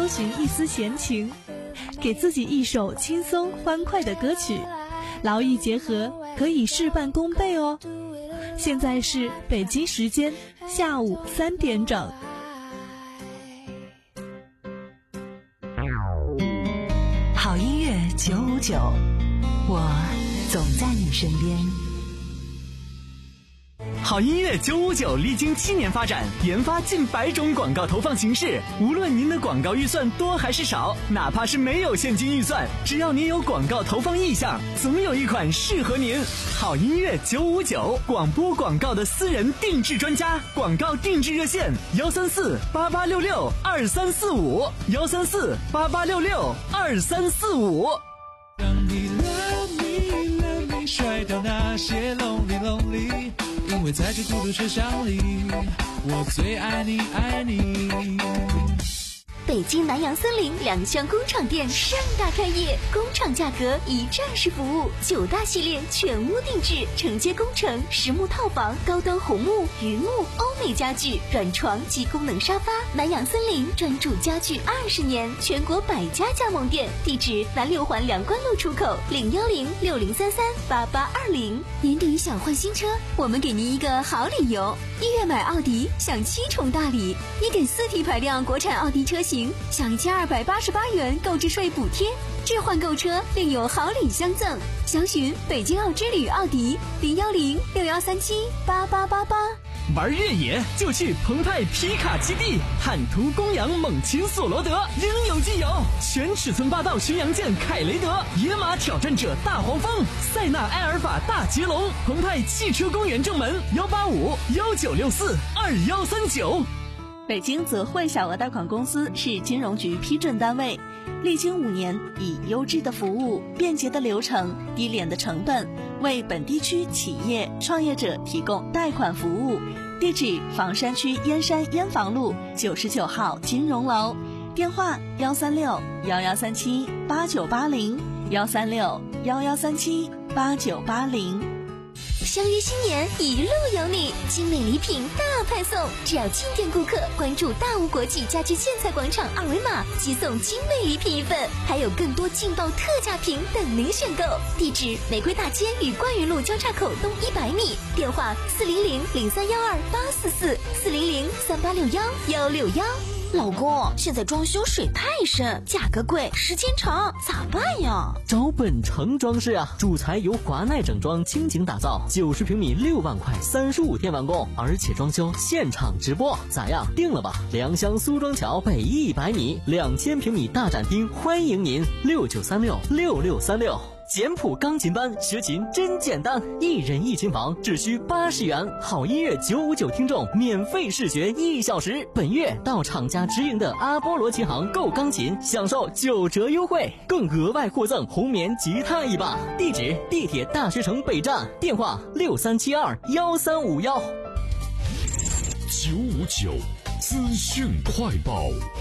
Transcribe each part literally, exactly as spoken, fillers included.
搜寻一丝闲情，给自己一首轻松欢快的歌曲，劳逸结合，可以事半功倍哦。现在是北京时间下午三点整。 好音乐九五九，我总在你身边。 好音乐九五九历经七年发展，研发近百种广告投放形式。无论您的广告预算多还是少，哪怕是没有现金预算，只要您有广告投放意向，总有一款适合您。好音乐九五九，广播广告的私人定制专家，广告定制热线幺三四八八六六二三四五幺三四八八六六二三四五。 让你 love me love me 甩掉那些 lonely lonely，因为在这孤独车厢里，我最爱你爱你。 北京南洋森林两厢工厂店盛大开业，工厂价格一站式服务，九大系列全屋定制，承接工程、实木套房、高端红木、榆木、欧美家具、软床及功能沙发。南洋森林专注家具二十年，全国百家加盟店，地址南六环梁关路出口零幺零六零三三八八二零。年底想换新车，我们给您一个好理由，一月买奥迪享七重大礼，一点四 T 排量国产奥迪车型享一千二百八十八元购置税补贴，置换购车另有好礼相赠。详询北京奥之旅奥迪零幺零六幺三七八八八八。 玩越野就去澎湃皮卡基地，坦途公羊猛禽索罗德应有尽有，全尺寸霸道巡洋舰凯雷德，野马挑战者大黄蜂，塞纳埃尔法大捷龙。澎湃汽车公园正门幺八五幺九六四二幺三九。 北京泽汇小额贷款公司是金融局批准单位，历经五年，以优质的服务、便捷的流程、低廉的成本，为本地区企业创业者提供贷款服务。地址：房山区燕山燕房路九十九号金融楼，电话：幺三六幺幺三七八九八零幺三六幺幺三七八九八零。 相约新年，一路有你，精美礼品大派送，只要进店顾客关注大吴国际家居建材广场二维码，即送精美礼品一份，还有更多劲爆特价品等您选购。地址：玫瑰大街与冠云路交叉口东一百米，电话：四零零零三幺二八四四四零零三八六幺幺六幺。老公，现在装修水太深，价格贵，时间长，咋办呀？ 找本城装饰啊，主材由华奈整装倾情打造，九十平米六万块，三十五天完工，而且装修现场直播，咋样？定了吧？良乡苏庄桥北一百米，两千平米大展厅，欢迎您，六九三六六六三六。简谱钢琴班，学琴真简单，一人一琴房，只需八十元。好音乐九五九听众免费试学一小时。本月到厂家直营的阿波罗琴行购钢琴，享受九折优惠，更额外获赠红棉吉他一把。地址：地铁大学城北站，电话：六三七二幺三五幺。 九五九资讯快报。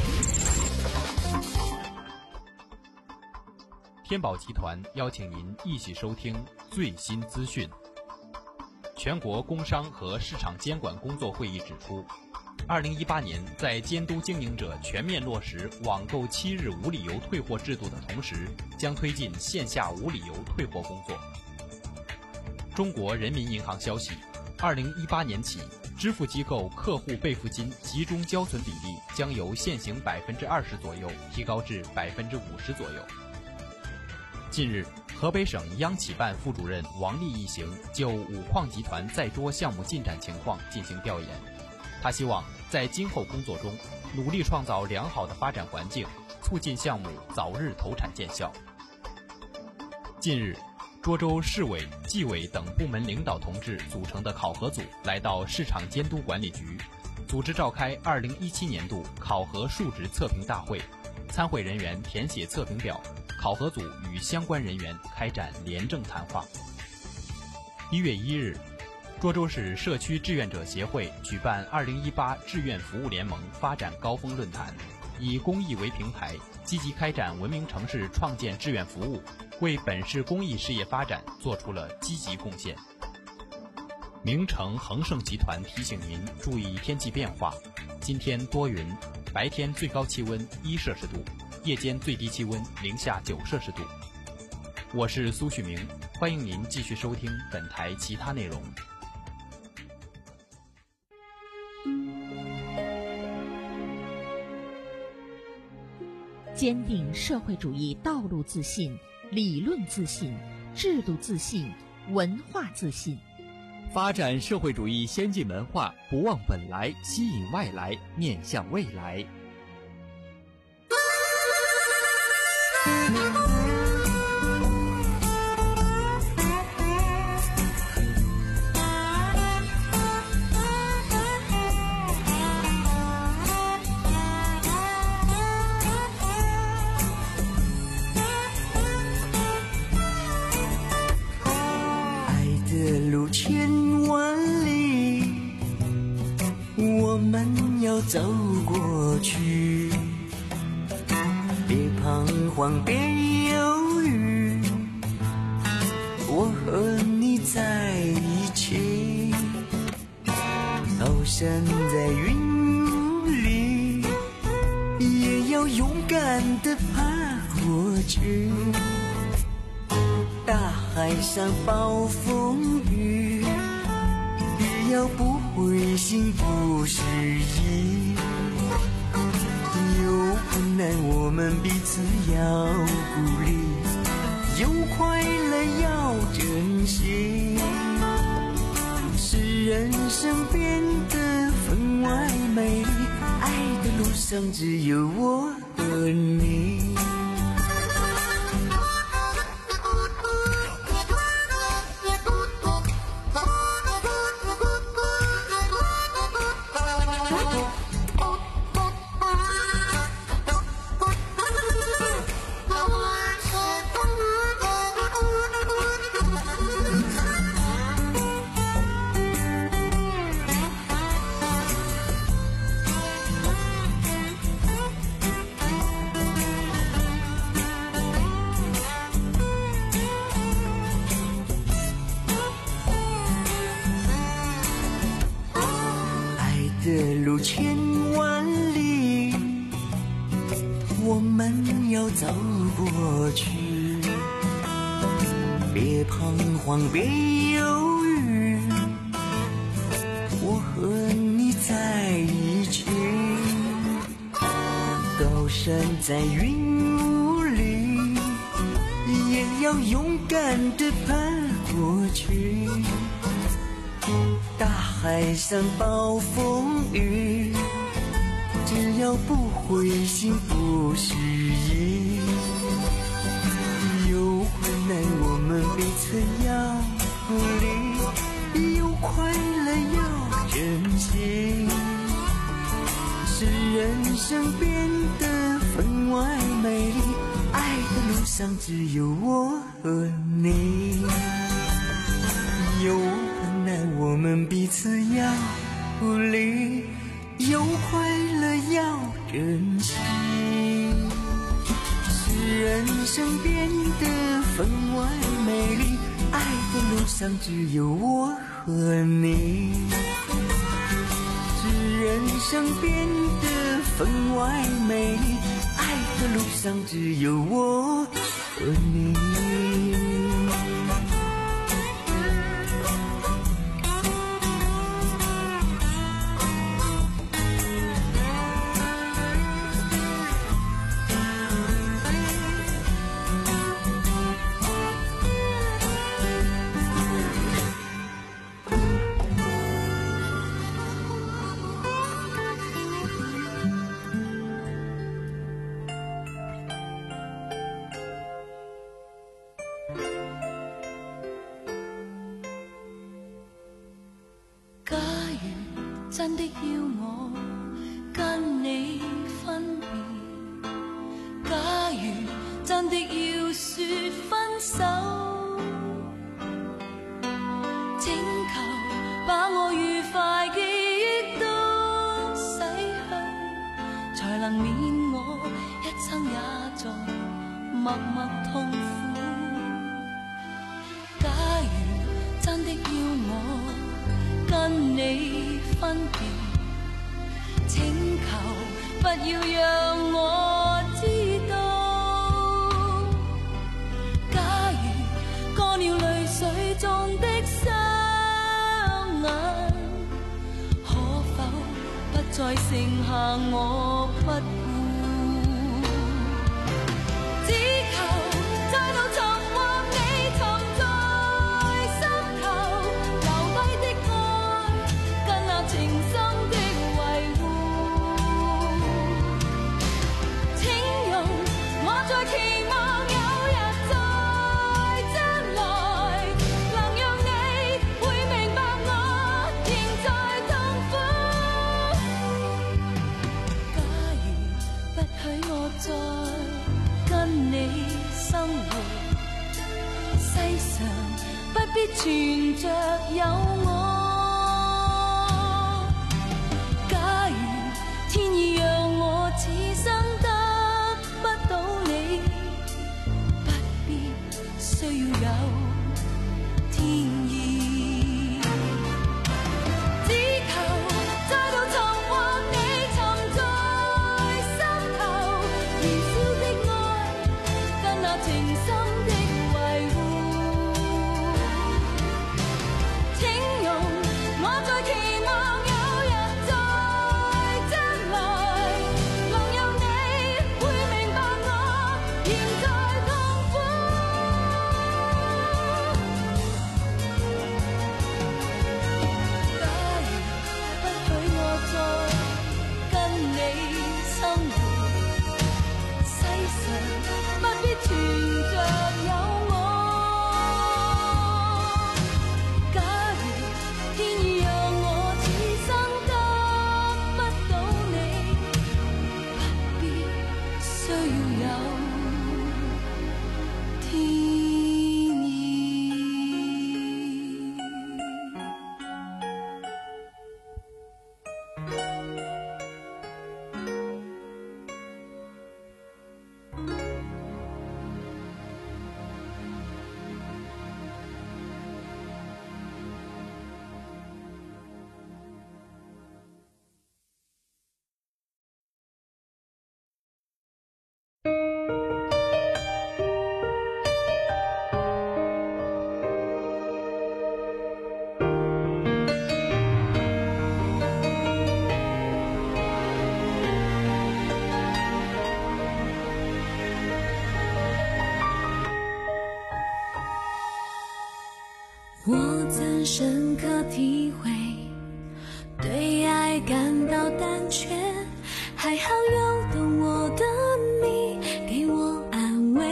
天宝集团邀请您一起收听最新资讯。全国工商和市场监管工作会议指出，二零一八年在监督经营者全面落实网购七日无理由退货制度的同时，将推进线下无理由退货工作。中国人民银行消息，二零一八年起，支付机构客户备付金集中交存比例将由现行百分之二十左右提高至百分之五十左右。近日，河北省央企办副主任王丽一行就五矿集团在捉项目进展情况进行调研。他希望在今后工作中努力创造良好的发展环境，促进项目早日投产见效。近日，涿州市委、纪委等部门领导同志组成的考核组来到市场监督管理局，组织召开二零一七年度考核述职测评大会，参会人员填写测评表，考核组与相关人员开展廉政谈话。一月一日，涿州市社区志愿者协会举办二零一八志愿服务联盟发展高峰论坛，以公益为平台，积极开展文明城市创建志愿服务，为本市公益事业发展做出了积极贡献。名城恒盛集团提醒您注意天气变化，今天多云， 白天最高气温一摄氏度，夜间最低气温零下九摄氏度。我是苏旭明，欢迎您继续收听本台其他内容。 坚定社会主义道路自信、理论自信、制度自信、文化自信， 发展社会主义先进文化，不忘本来，吸引外来，面向未来。 走过去，别彷徨，别犹豫，我和你在一起，高山在云雾里，也要勇敢地爬过去，大海上暴风雨，也要不灰心不失意，有困难我们彼此要鼓励，有快乐要珍惜，使人生变得分外美丽，爱的路上只有我和你。的路千万里，我们要走过去，别彷徨，别犹豫，我和你在一起，高山在云雾里，也要勇敢地爬过去，大海上暴风雨，只要不灰心不失意，有困难我们彼此要鼓励，有快乐要珍惜，使人生变得分外美丽，爱的路上只有我和你，有困难我们彼此要鼓励，有快乐要珍惜，使人生变得分外美丽，爱的路上只有我和你，使人生变得分外美丽，爱的路上只有我和你。 真的要我跟你分别，假如真的要说分手，请求把我愉快記憶都洗去，才能免我一生也在默默痛苦。假如真的要我跟你分別，請求不要讓我知道。假如乾了淚水中的雙眼，可否不再剩下我不顧？只求再度尋獲你藏在心頭，留低的愛，跟那情深的維護。請容我再期望有日在將來，能讓你會明白我仍在痛苦。假如不許我再跟你生活，世上不必存着有我。假如天意讓我此生得不到你，不必需要有天意。只求再度尋獲你藏在心頭，燃燒的愛，跟那情深的維護。請容我再期望有日在將來，能讓你會明白我仍在痛苦。假如不許我再跟你生活，世上不必存着有我。假如天意讓我此生得不到你，不必需要有天意。 我曾深刻体会，对爱感到胆怯，还好有懂我的你给我安慰。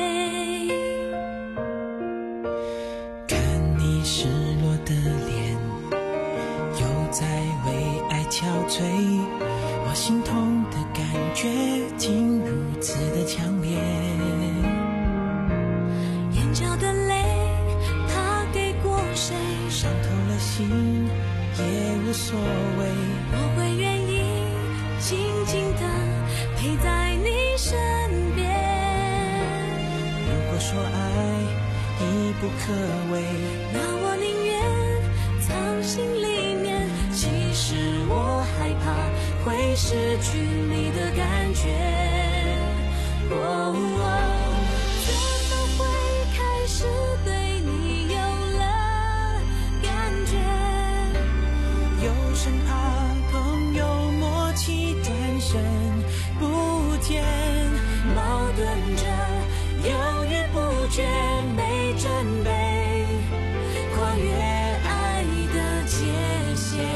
看你失落的脸，又在为爱憔悴，我心痛的感觉竟如此的强烈。 眼角的泪他给过谁， 伤透了心也无所谓， 我会愿意静静地陪在你身边。 如果说爱已不可为， 那我宁愿藏心里面，其实我害怕会失去你的感觉。哦哦，怎么会开始对你有了感觉？ 又生怕朋友默契转身不见， 矛盾着犹豫不决，没准备跨越爱的界限。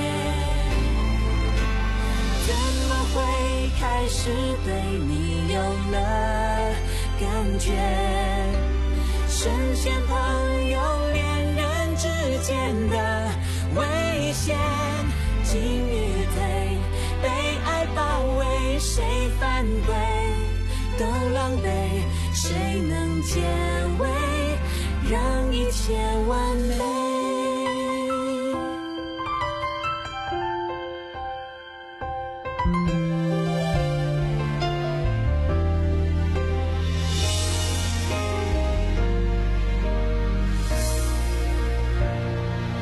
怎么会开始对你有了感觉？深陷朋友恋人之间的危险，进与退，被爱包围，谁反对都狼狈，谁能解围，让一切完美。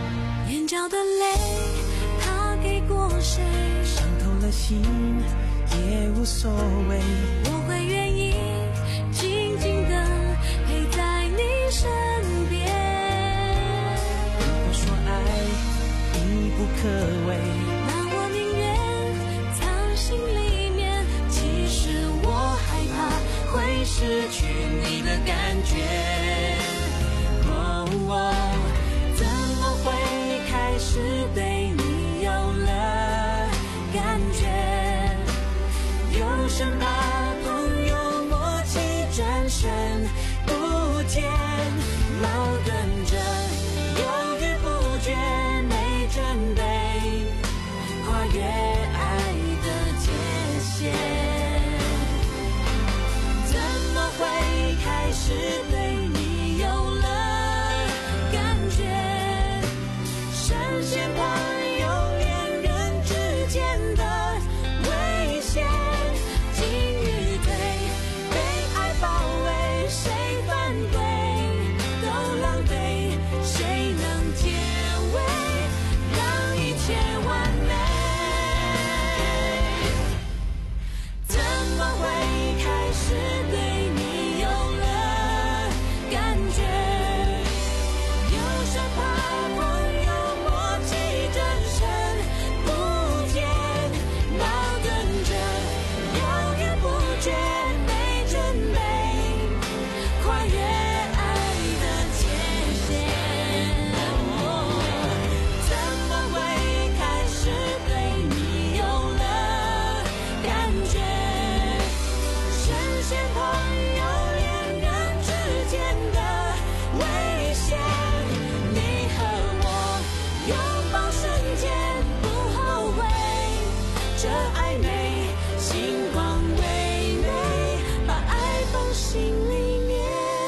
心也无所谓。 我会愿意静静地陪在你身边。 如果说爱已不可为， 那我宁愿藏心里面。其实我害怕会失去你的感觉。哦哦，怎么会开始对你有了感觉？有生怕朋友默契转身不见，矛盾着犹豫不决，没准备跨越爱的界限。怎么会开始对你有了感觉？深陷朋友恋人之间的危险，进与退，被爱包围，谁反对都狼狈，谁能结尾，让一切完美？怎么会开始对你有了感觉？有生怕朋友默契转身不见，矛盾着犹豫不决，没准备跨越爱的界限。怎么会开始对你有了感觉？深陷朋友恋人之间的危险，你和我拥抱瞬间不后悔，这暧昧星光微微，把爱放心里面。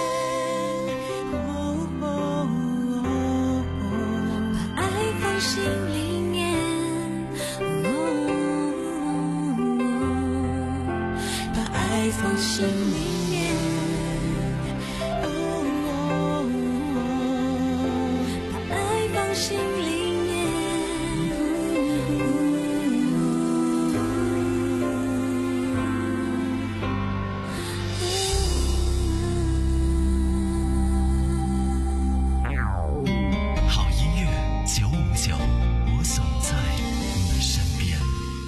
把爱放心里面。把爱放心里面。把爱放心里面。 好音乐九五九，我总在你身边。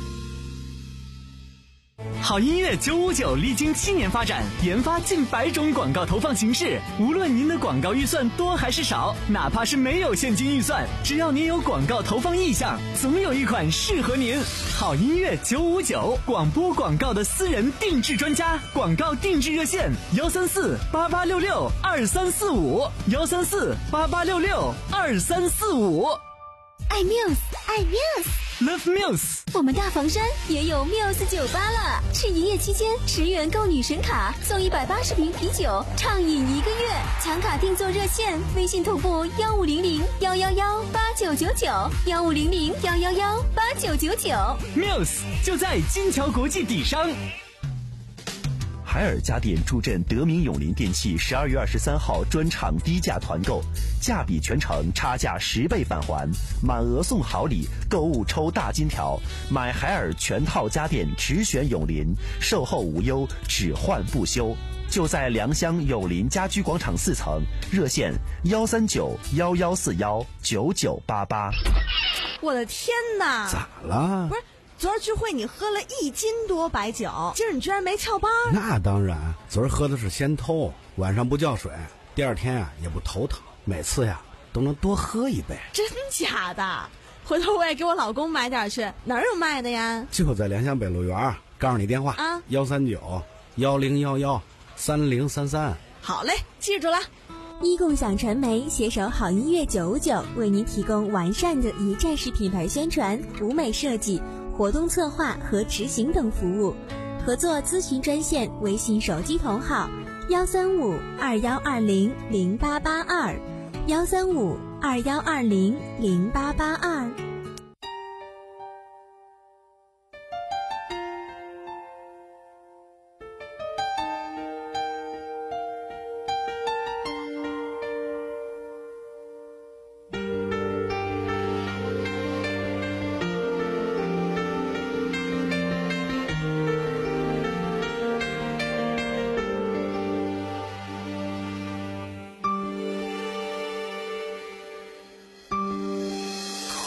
好音乐九五九历经七年发展，研发近百种广告投放形式。无论您的广告预算多还是少，哪怕是没有现金预算，只要您有广告投放意向，总有一款适合您。好音乐九五九，广播广告的私人定制专家，广告定制热线：幺三四八八六六二三四五，幺三四八八六六二三四五。 爱 Muse， 爱 Muse，Love Muse。 我们大房山也有 Muse 酒吧了，是营业期间十元购女神卡送一百八十瓶啤酒，畅饮一个月。抢卡订座热线：微信同步幺五零零幺幺幺八九九九，幺五零零幺幺幺八九九九。 Muse 就在金桥国际底商。 海尔家电助阵德明永林电器十二月二十三号专场低价团购，价比全城差价十倍返还，满额送好礼，购物抽大金条，买海尔全套家电只选永林，售后无忧，只换不修。就在良乡永林家居广场四层，热线幺三九幺幺四幺九九八八。 我的天哪！ 咋了？ 不是。昨儿聚会你喝了一斤多白酒，今儿你居然没翘班？ 那当然，昨儿喝的是仙偷，晚上不叫水，第二天啊也不头疼，每次呀都能多喝一杯。 真假的？回头我也给我老公买点去，哪儿有卖的呀？ 就在良乡北路园，告诉你电话啊， 幺三九幺零幺幺三零三三。 好嘞，记住了。 一共享传媒携手好音乐九五九，为您提供完善的一站式品牌宣传、舞美设计、活动策划和执行等服务。合作咨询专线：微信手机同号幺三五二幺二零零八八二，幺三五二幺二零零八八二。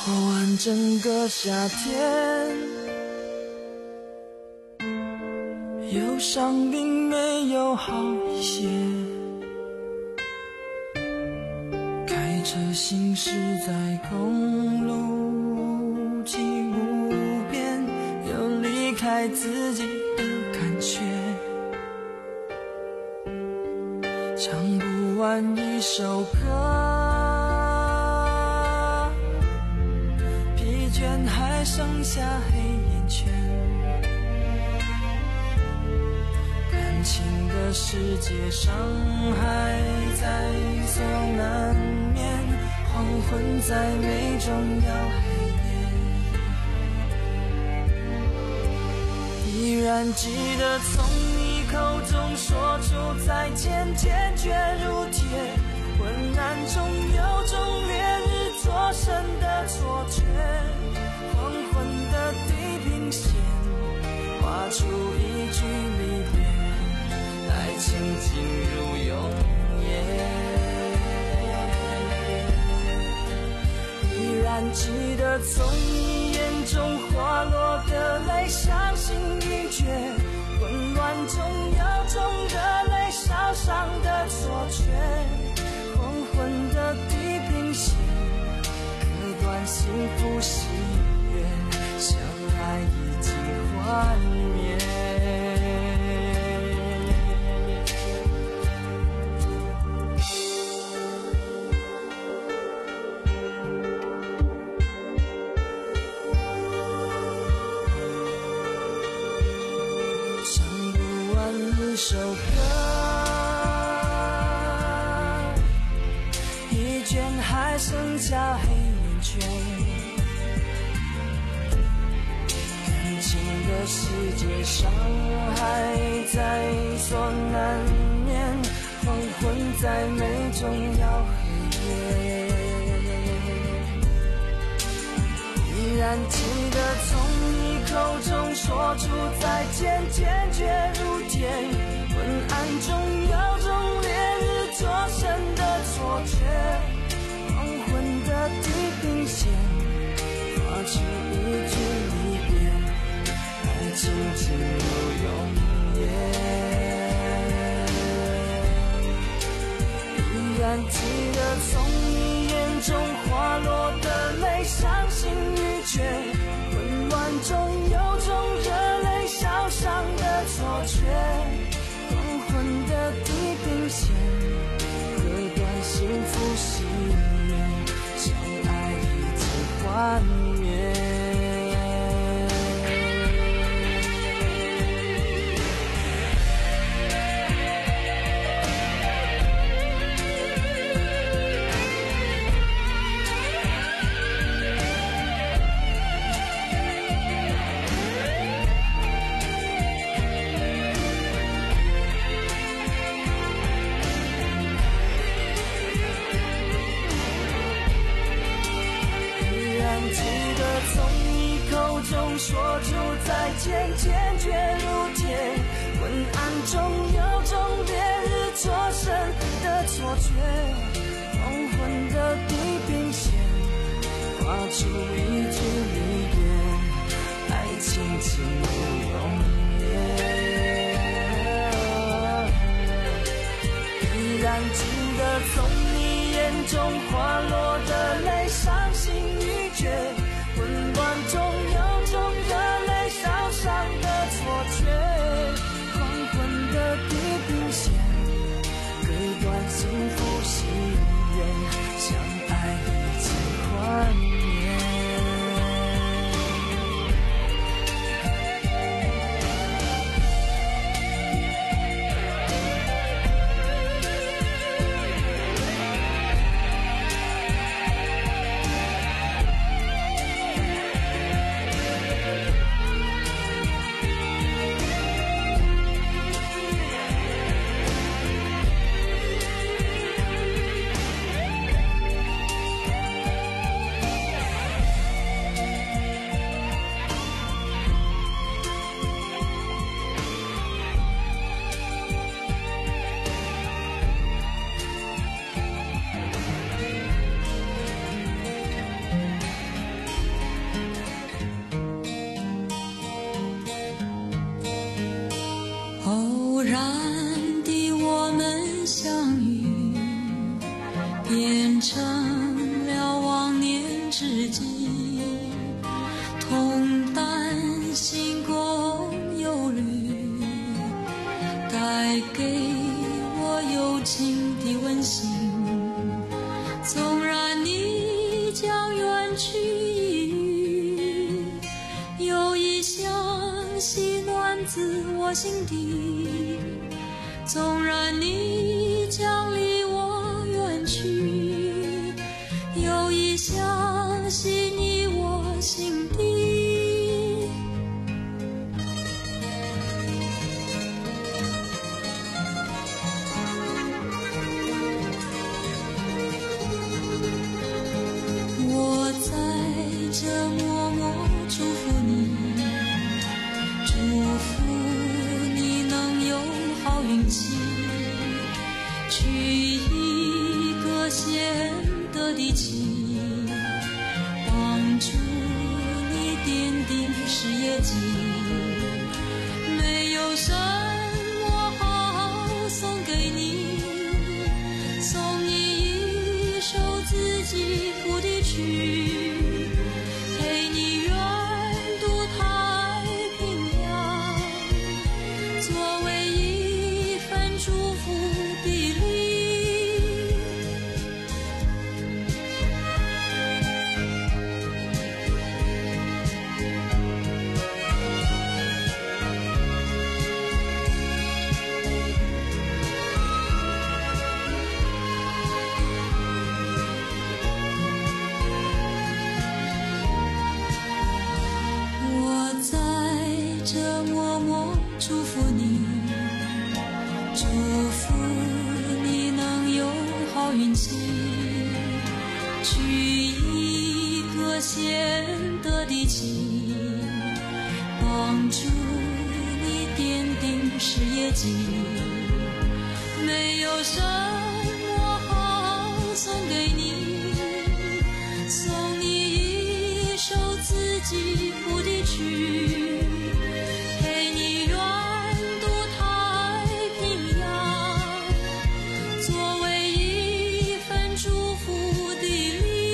过完整个夏天，忧伤并没有好一些，开车行驶在公路际无边，有离开自己的感觉，唱不完一首歌，疲倦还剩下黑眼圈，感情的世界伤害在所难免，黄昏再美终要黑夜，依然记得从你口中说出再见，坚决如铁，昏暗中有种烈日灼身的错觉，黄昏的地平线画出一句离别，爱情进入永夜，依然记得从你眼中滑落的泪，伤心欲绝，混乱中有种热泪烧伤的错觉，黄昏的地平线割断幸福喜悦，相爱已经幻灭。唱不完一首歌，一卷还剩下黑眼圈，感情的世界伤害在所难免，黄昏再美终要黑夜，依然记得从你口中说出再见，坚决如铁，昏暗中有种烈日灼身的错觉，黄昏的地平线画出一句离别，爱情进入永夜，依然记得从你眼中滑落的泪，伤心欲绝，混乱中有种热泪烧伤的错觉，黄昏的地平线割断幸福喜悦，相爱已经幻灭。说出再见，坚决如铁，昏暗中有种烈日灼身的错觉，黄昏的地平线画出一句离别，爱情进入永夜，依然记得从你眼中滑落的泪，伤心欲绝，混乱中有种热泪烧伤的错觉，黄昏的地平线割断幸福喜悦，相爱已经幻灭。 我心底。纵然你将离我远去，又已相信你我心底。我在这默默祝福你，祝福你能有好运气，娶一个贤德的妻，帮助你奠定事业基。没有什么好送给你，送你一首自己谱的曲，陪你远渡太平洋，作为一份祝福的礼。我在这默默祝福你，祝福你能有好运气，娶一个贤德的妻，帮助你奠定事业基。没有什么好送给你，送你一首自己谱的曲，陪你远渡太平洋，作为一份祝福的礼。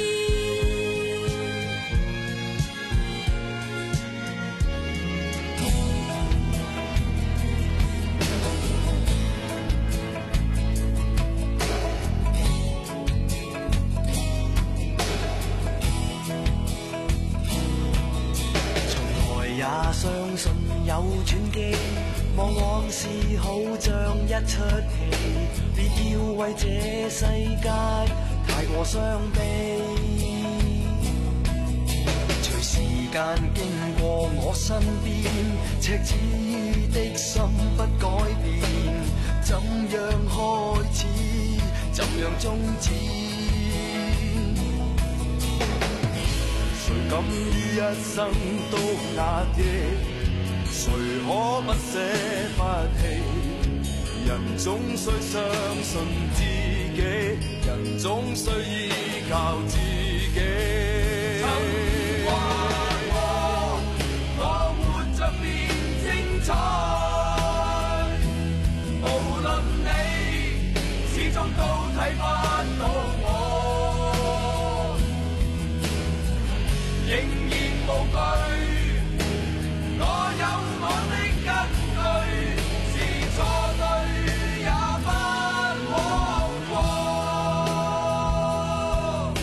也相信有轉機，往往是好像一出戲，別要為這世界太過傷悲。隨時間經過我身邊，赤子的心不改變，怎樣開始，怎樣終止。誰敢於一生都壓抑，誰可不捨不棄？人總需相信自己，人總需依靠自己。曾話我，我活着便精彩，無論你始終都睇不到我，仍然無懼，我有我的根據，是錯對也不枉過。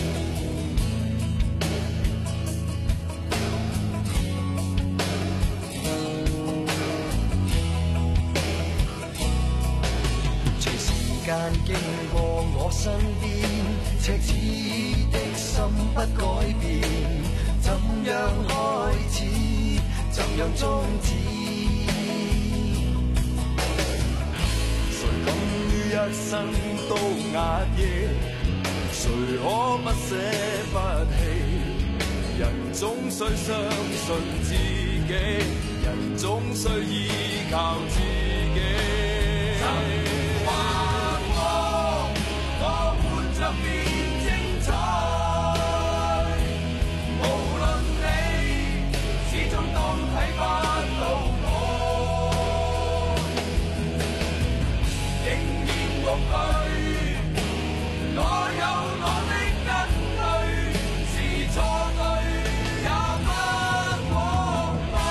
隨時間經過我身邊，赤子的心不改變。怎樣開始，怎樣終止？誰敢於一生都壓抑？誰可不捨不棄？人總需相信自己，人總需依靠自己。曾話過，我活着便精彩。睇不到我，仍然無懼，我有我的根據，是錯對也不枉過。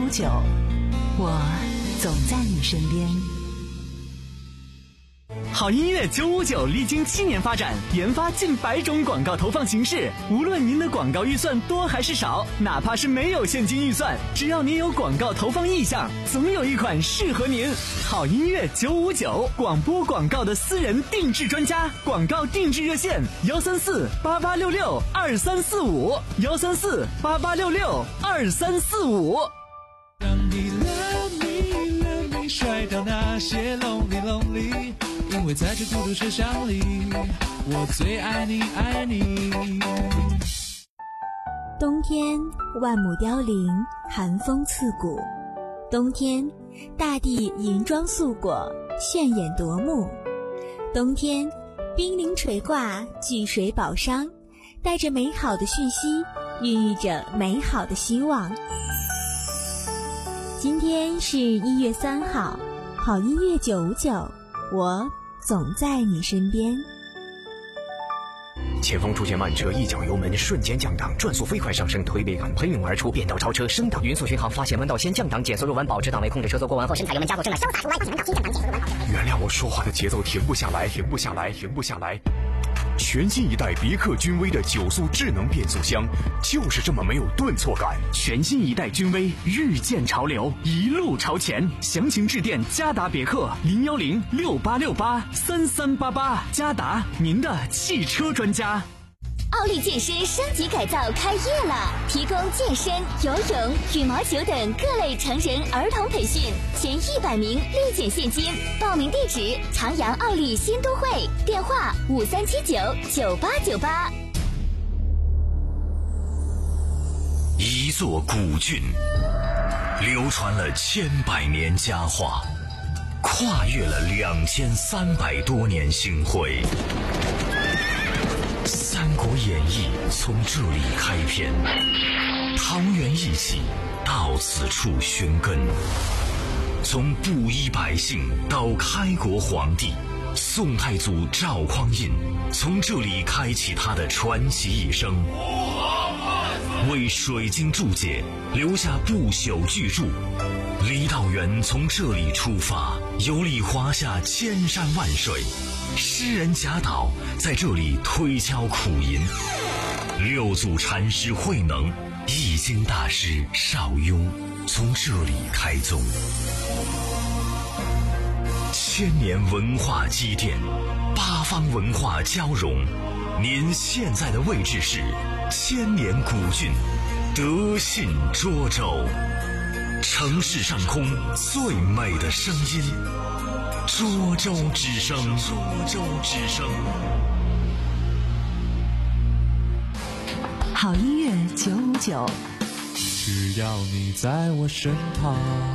五九，我总在你身边。 好音乐九五九历经七年发展，研发近百种广告投放形式。无论您的广告预算多还是少，哪怕是没有现金预算，只要您有广告投放意向，总有一款适合您。好音乐九五九，广播广告的私人定制专家，广告定制热线：幺三四八八六六二三四五，幺三四八八六六二三四五。 让你 love me love me 甩掉那些 lonely lonely。因为在这孤独车厢里，我最爱你爱你。 冬天万亩凋零，寒风刺骨。冬天大地银装素裹，炫眼夺目。冬天冰凌垂挂，巨水宝商，带着美好的讯息，孕育着美好的希望。今天是一月三号，好音乐九五九，我总在你身边。 前方出现慢车，一脚油门瞬间降档，转速飞快上升，推背感喷涌而出，变道超车升档，匀速巡航，发现弯道先降档，减速入弯，保持档位，控制车速过弯后，深踩油门加速，正在潇洒入弯，发现弯道先降档，减速入弯，保持。原谅我说话的节奏停不下来，停不下来，停不下来。全新一代别克君威的九速智能变速箱，就是这么没有顿挫感。 全新一代君威，日渐潮流，一路朝前。详情致电嘉达别克零幺零六八六八三三八八，嘉达，您的汽车专家。 奥利健身升级改造开业了，提供健身、游泳、羽毛球等各类成人儿童培训，前一百名立减现金。报名地址：长阳奥利新都会，电话五三七九九八九八。 一座古郡，流传了千百年佳话，跨越了两千三百多年星辉。《三国演义》从这里开篇，桃园义气到此处寻根。从布衣百姓到开国皇帝，宋太祖赵匡胤从这里开启他的传奇一生，为水晶注解留下不朽巨著。郦道元从这里出发，游历华夏千山万水。诗人贾岛在这里推敲苦吟，六祖禅师慧能、易经大师邵雍从这里开宗。千年文化积淀，八方文化交融。您现在的位置是千年古郡德信涿州，城市上空最美的声音。涿州之声，涿州之声。 好音乐九五九， 只要你在我身旁。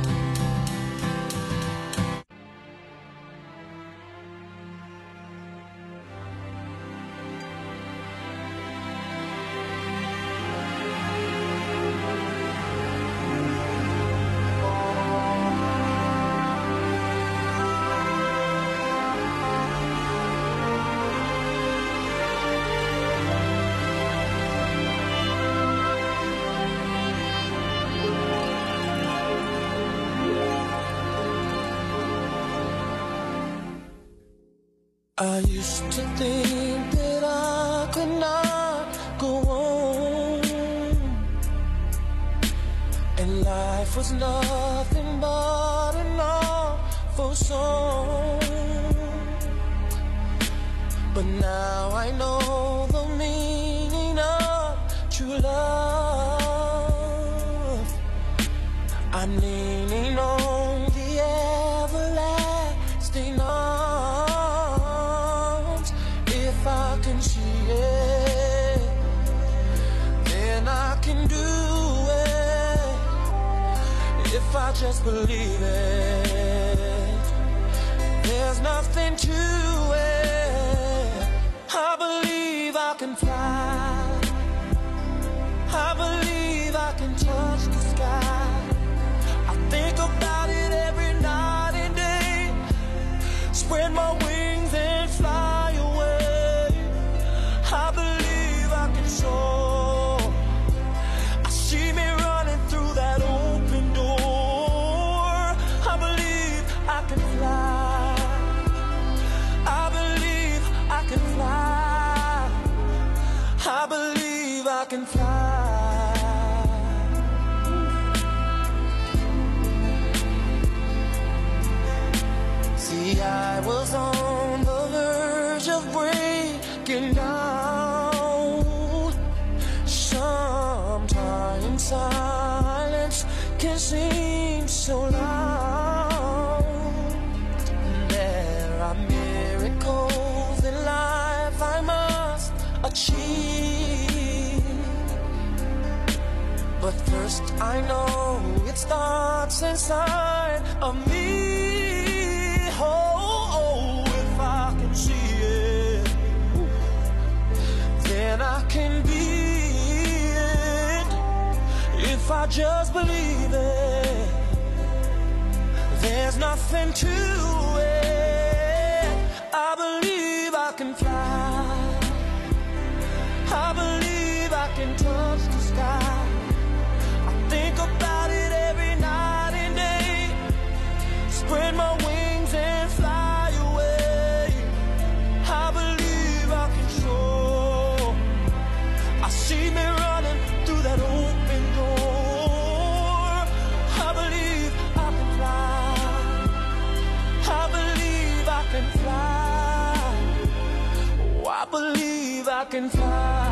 I used to think that I could not go on, and life was nothing but an awful song. But now I know the meaning of true love. I'm leaning on the everlasting arms. If I can see it, then I can do it. If I just believe it, there's nothing to it. I believe I can fly. I believe I can touch the sky. I think about it every night and day. Spread my wings and fly away. I believe I can soar. I see me running through that open door. can fly. See, I was on the verge of breaking down. Sometimes silence can seem so loud. There are miracles in life I must achieve, but first I know it starts inside of me. Oh, oh, if I can see it, then I can be it. If I just believe it, there's nothing to it. I believe I can fly. I believe I can touch the sky. I think about it every night and day. Spread my wings and fly away. I believe I can soar. I see me running through that open door. I believe I can fly. I believe I can fly. Oh, I believe I can fly.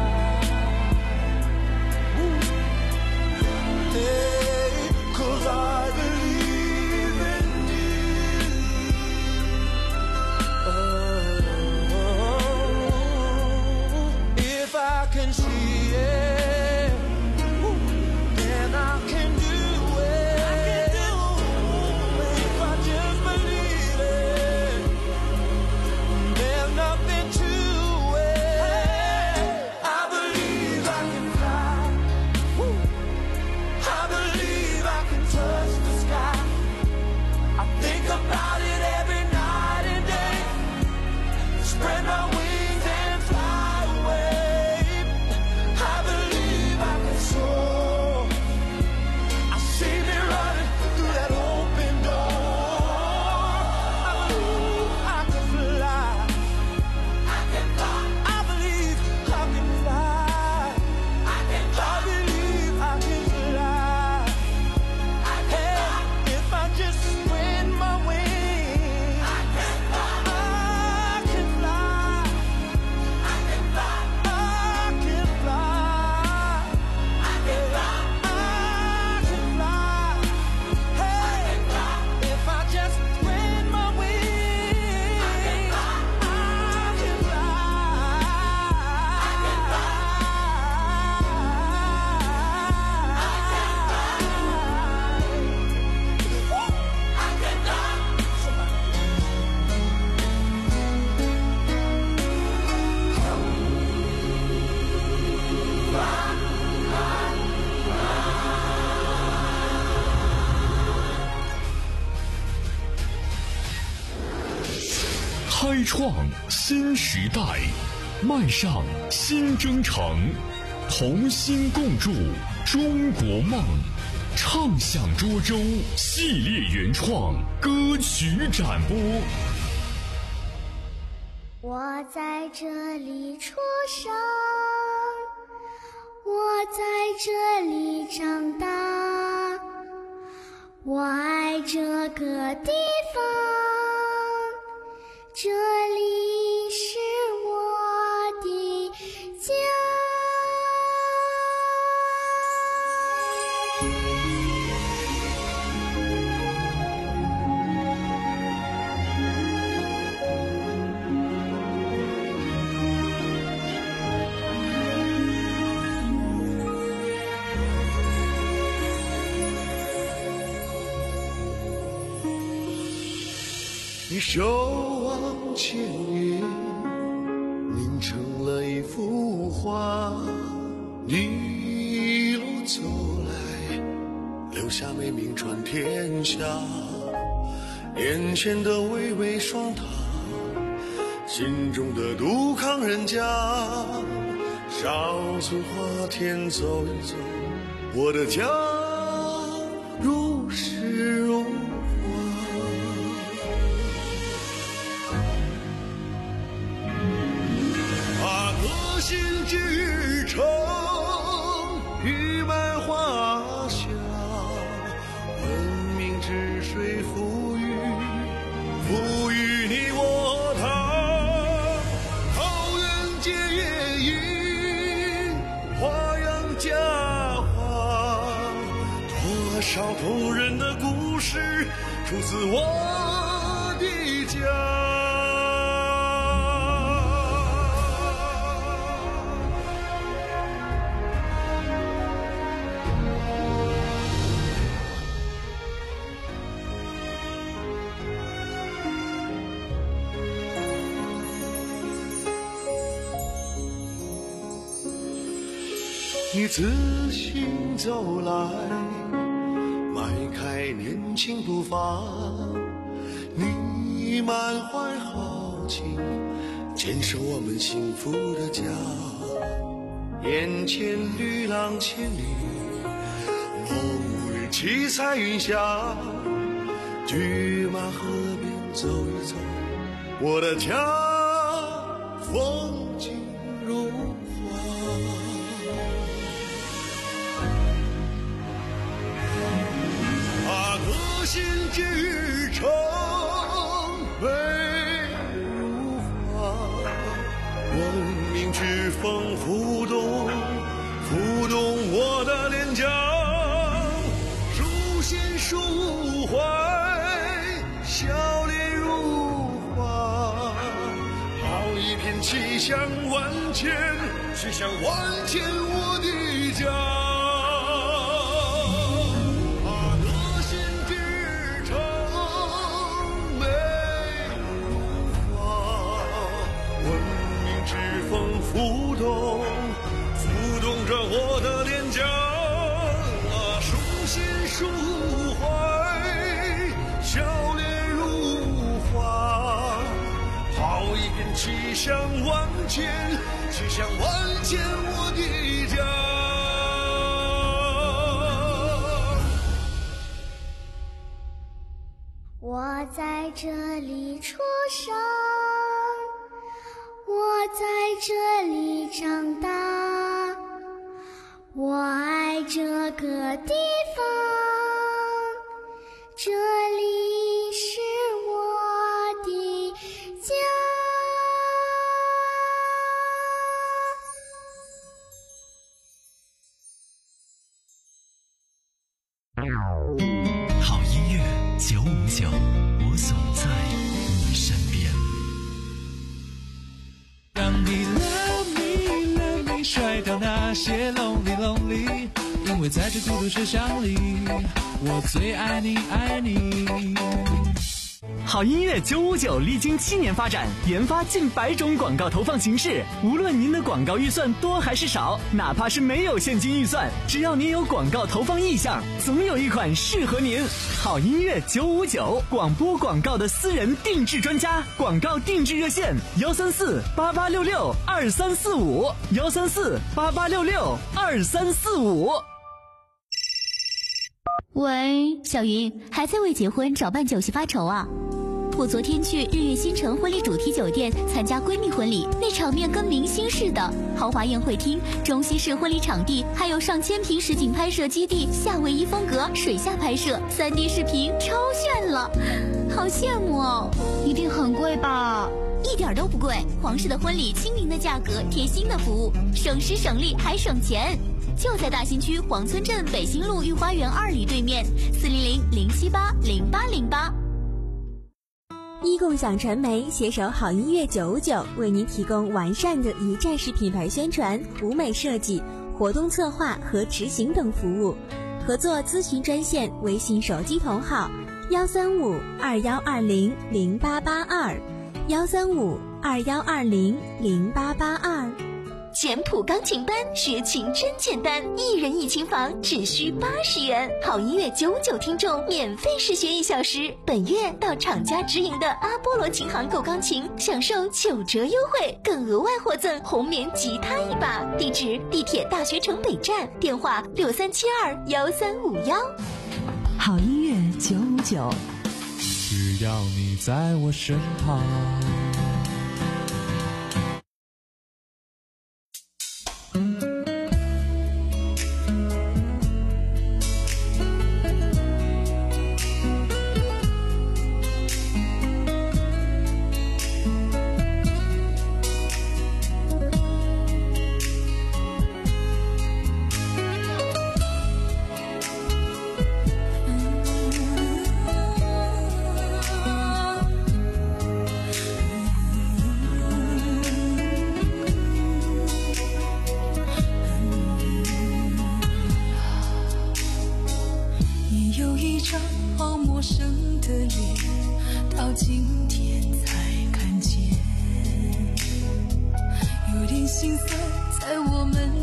Hey, 'cause I believe in you. Oh, if I can see it, then I can do it. If I just believe it, there's nothing to it. I believe I can fly. I believe I can touch the sky. I think about it every night and day. Spread my wings and fly away. I believe I can soar. I see me running through that open door. I believe I can fly. I can fly. I believe I can fly. I can fly. I believe I can fly. I can fly. If I just spread my wings, I can fly. I can fly. I can fly. I can fly. I can fly. I can fly. Hey, if I just spread my wings, I can fly. I can 开创新时代，迈上新征程，同心共筑中国梦。畅享涿州系列原创歌曲展播。 我在这里出生，我在这里长大，我爱这个地方，这里是我的家。 你守望千年，凝成了一幅画。你一路走来，留下美名传天下。眼前的巍巍双塔，心中的杜康人家。少村花田走一走，我的家如诗如心之城， 赋予你我他，桃源结夜莺，花样佳话，多少动人的故事出自我的家。你自行走来，迈开年轻步伐，你满怀豪情，坚守我们幸福的家。眼前绿浪千里，某日七彩云下，驹马河边走一走，我的家风景如歌心之城，美如画，文明之风浮动，浮动我的脸颊，书信抒怀，笑脸如花，好一片气象万千，气象万千我的家。浮动，浮动着我的脸颊，书信抒怀，笑脸如花，好一片气象万千，气象万千我的家。 我在这里出生，我在这里长大，我爱这个地方，这里是我的家。 好音乐九五九，我总在你身边。 让你 love me love me 甩掉那些 lonely lonely， 因为在这孤独车厢里，我最爱你爱你。 好音乐九五九历经七年发展，研发近百种广告投放形式。无论您的广告预算多还是少，哪怕是没有现金预算，只要您有广告投放意向，总有一款适合您。好音乐九五九，广播广告的私人定制专家，广告定制热线：幺三四八八六六二三四五，幺三四八八六六二三四五。 喂，小云，还在为结婚找办酒席发愁啊？我昨天去日月新城婚礼主题酒店参加闺蜜婚礼，那场面跟明星似的，豪华宴会厅、中西式婚礼场地，还有上千平实景拍摄基地，夏威夷风格水下拍摄， 三 D 视频，超炫了，好羡慕哦！一定很贵吧？一点都不贵，皇室的婚礼亲民的价格，贴心的服务，省时省力还省钱。就在大新区黄村镇北新路御花园二里对面，四零零零七八零八零八。 一共享传媒携手好音乐九五九，为您提供完善的一站式品牌宣传、舞美设计、活动策划和执行等服务。合作咨询专线：微信手机同号幺三五二幺二零零八八二，幺三五二幺二零零八八二。 简谱钢琴班学琴真简单，一人一琴房只需八十元，好音乐九五九听众免费试学一小时。本月到厂家直营的阿波罗琴行购钢琴，享受九折优惠，更额外获赠红棉吉他一把。地址：地铁大学城北站，电话六三七二幺三五幺。 好音乐九五九， 只要你在我身旁。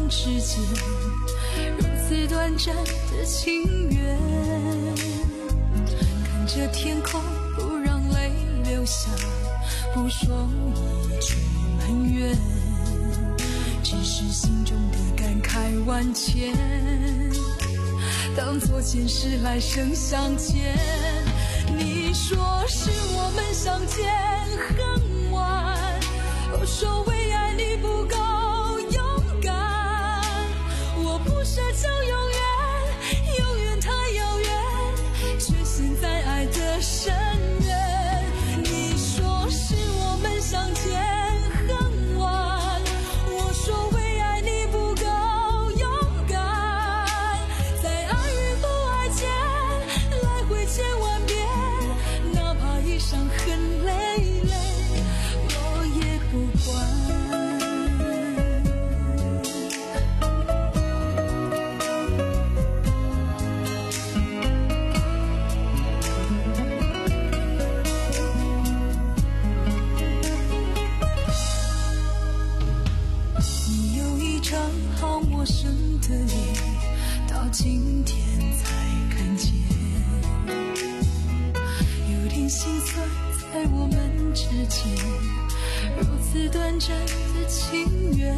之间，如此短暂的情缘。看着天空，不让泪流下，不说一句埋怨，只是心中的感慨万千，当作前世来生相见。你说是我们相见很晚，我说为爱你不够勇敢，我不奢求永远，永远太遥远，却陷在爱的深渊。你说是我们相见很晚，我说为爱你不够勇敢，在爱与不爱间来回千万遍，哪怕一伤痕累累，我也不管。你有一张好陌生的脸，到今天才看见，有点心酸在我们之间，如此短暂的情缘。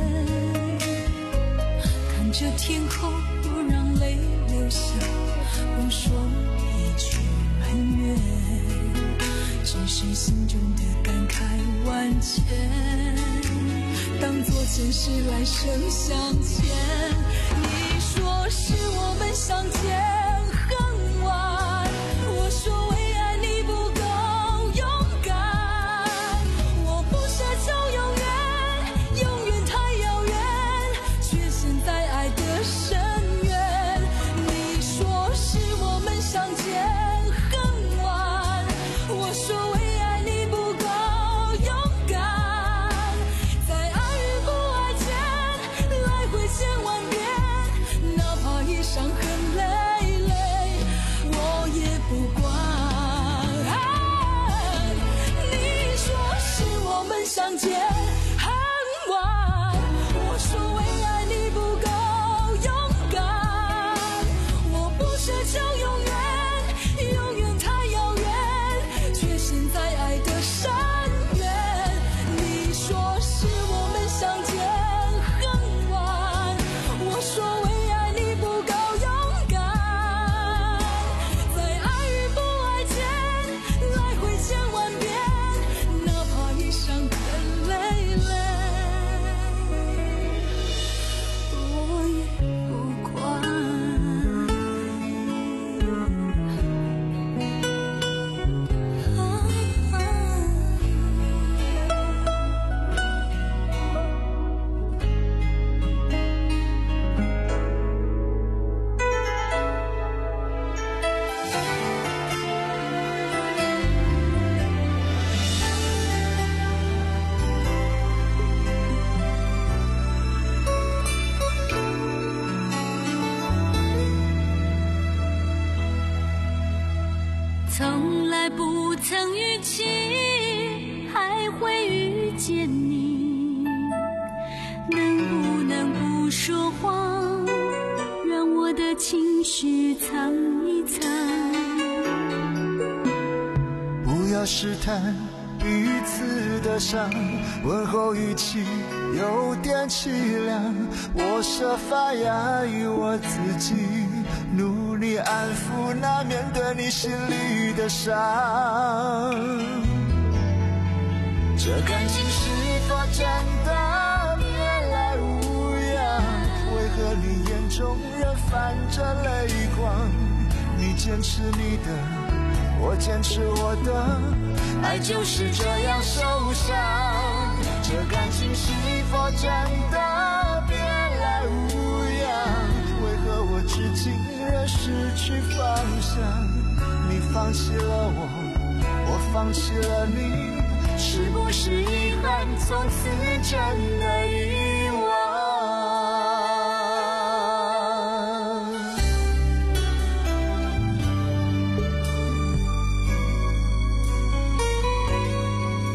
看着天空，不让泪流下，不说一句埋怨，只是心中的感慨万千，当作前世来生相见。你说是我们相见很晚，我说为爱你不够勇敢，我不奢求永远，永远太遥远，却陷在爱的深渊。你说是我们相见很晚，我说为爱你不够勇敢，在爱与不爱间来回千万遍，哪怕一伤痕累累，我也不管。你说是我们相见很晚，我说为爱你不够勇敢，我不奢求永远，永远太遥远，却陷在爱的深渊。你说是我们相见很晚，我说为爱你不够勇敢，在爱与不爱间来回千万遍，哪怕一伤痕累累，我也不管。从来不曾预期还会遇见你，能不能不说谎，让我的情绪藏一藏。 不要试探彼此的伤，问候语气有点凄凉，我设法压抑我自己，努力安抚那面对你心里的伤。这感情是否真的别来无恙？为何你眼中仍泛着泪光？你坚持你的，我坚持我的，爱就是这样受伤。这感情是否真的别来无恙？为何我至今仍失去方向？你放弃了我，我放弃了你，是不是遗憾从此真的遗忘？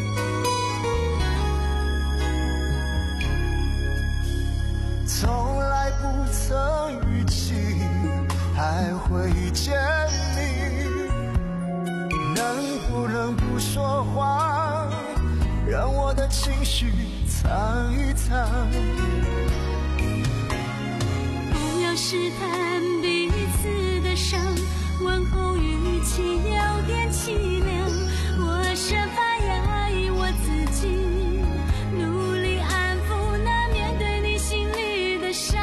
从来会遇见你，能不能不说话，让我的情绪藏一藏。 不要试探彼此的伤，问候语气有点凄凉。我设法压抑我自己，努力安抚那面对你心里的伤。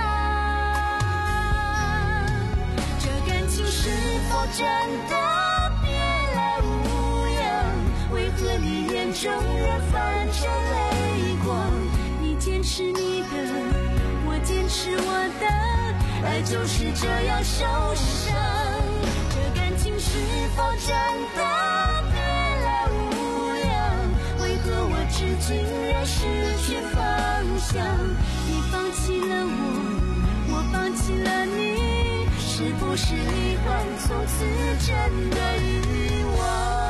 这感情是否真的别来无恙？为何你眼中仍泛着泪光？你坚持你的，我坚持我的，爱就是这样受伤。这感情是否真的别来无恙？为何我至今仍失去方向？你放弃了我，我放弃了你，是不是遗憾从此真的遗忘？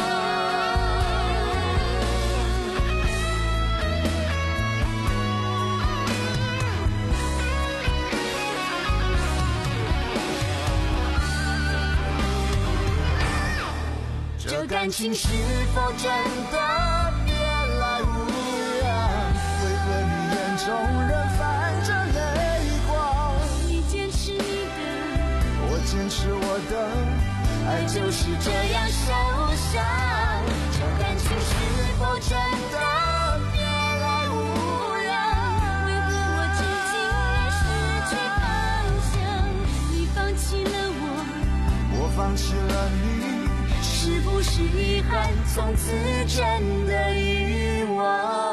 这感情是否真的别来无恙？为何你眼中仍泛着泪光？你坚持你的， 我坚持我的， 爱就是这样受伤。这感情是否真的别来无恙？为何我至今仍失去方向？你放弃了我， 我放弃了你， 是不是遗憾从此真的遗忘？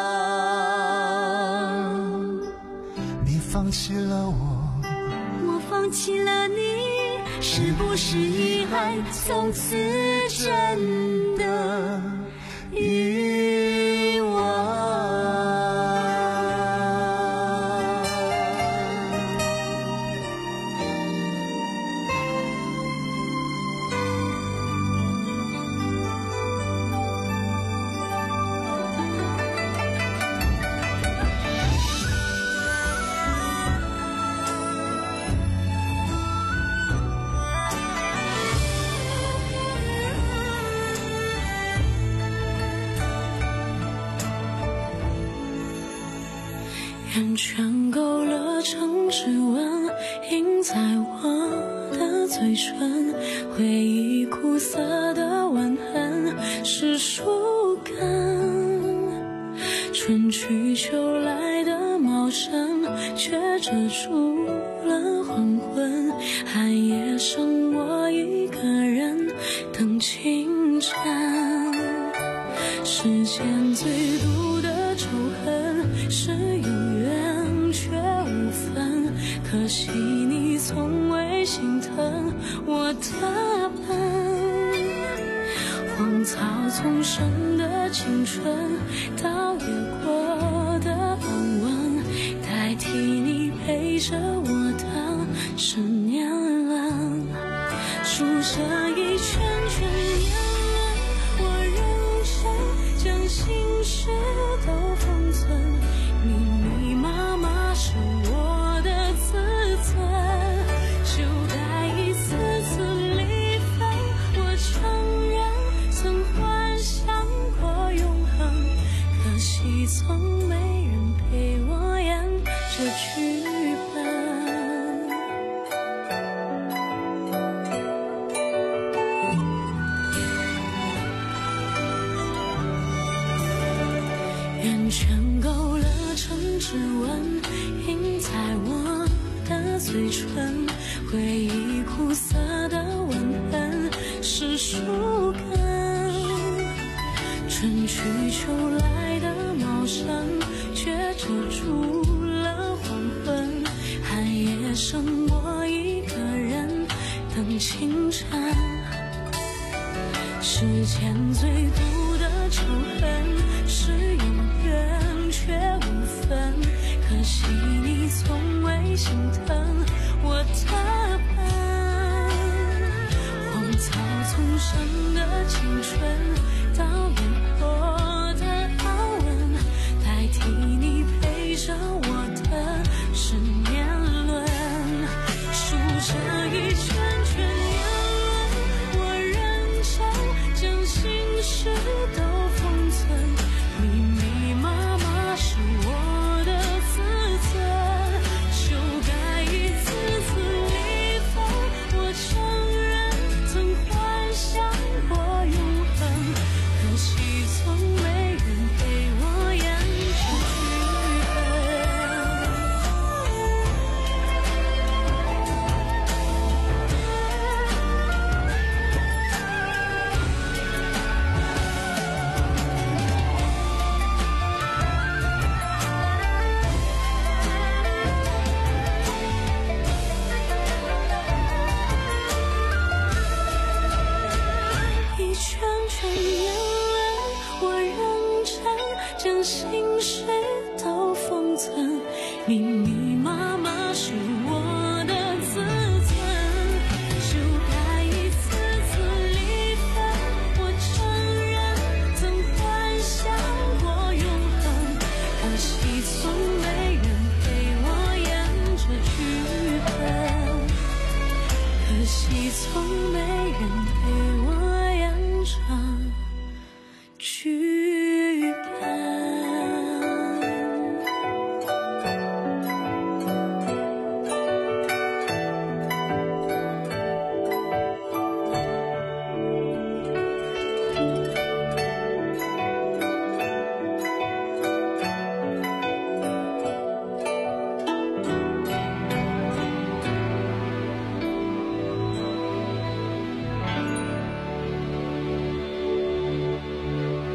你放弃了我， 我放弃了你，是不是遗憾从此真的遗忘？ 圆圈勾勒成指纹，印在我的嘴唇，回忆苦涩的吻痕是树根，春去秋来的茂盛却遮住了黄昏，寒夜剩我一个人等清晨，世间最毒的仇恨是永远却无分，可惜你从未心疼我的笨，荒草丛生的青春，倒也过的安稳，代替你陪着我的是年轮，数着一圈圈年轮，我认真将心事都封存，密密麻麻是我的自尊，就带一丝丝离分，我承认曾幻想过永恒，可惜从没人陪我演这剧本。圆圈勾勒成指纹，印在我的嘴唇，回忆苦涩的吻痕是树根，春去秋来的茂盛却遮住了黄昏，寒夜剩我一个人等清晨，世间最毒的仇恨是永远却无分，可惜你从未心疼我的笨，荒草丛生的青春，倒也过的安稳，代替你陪着我的是年轮，数着一心事都封存，你。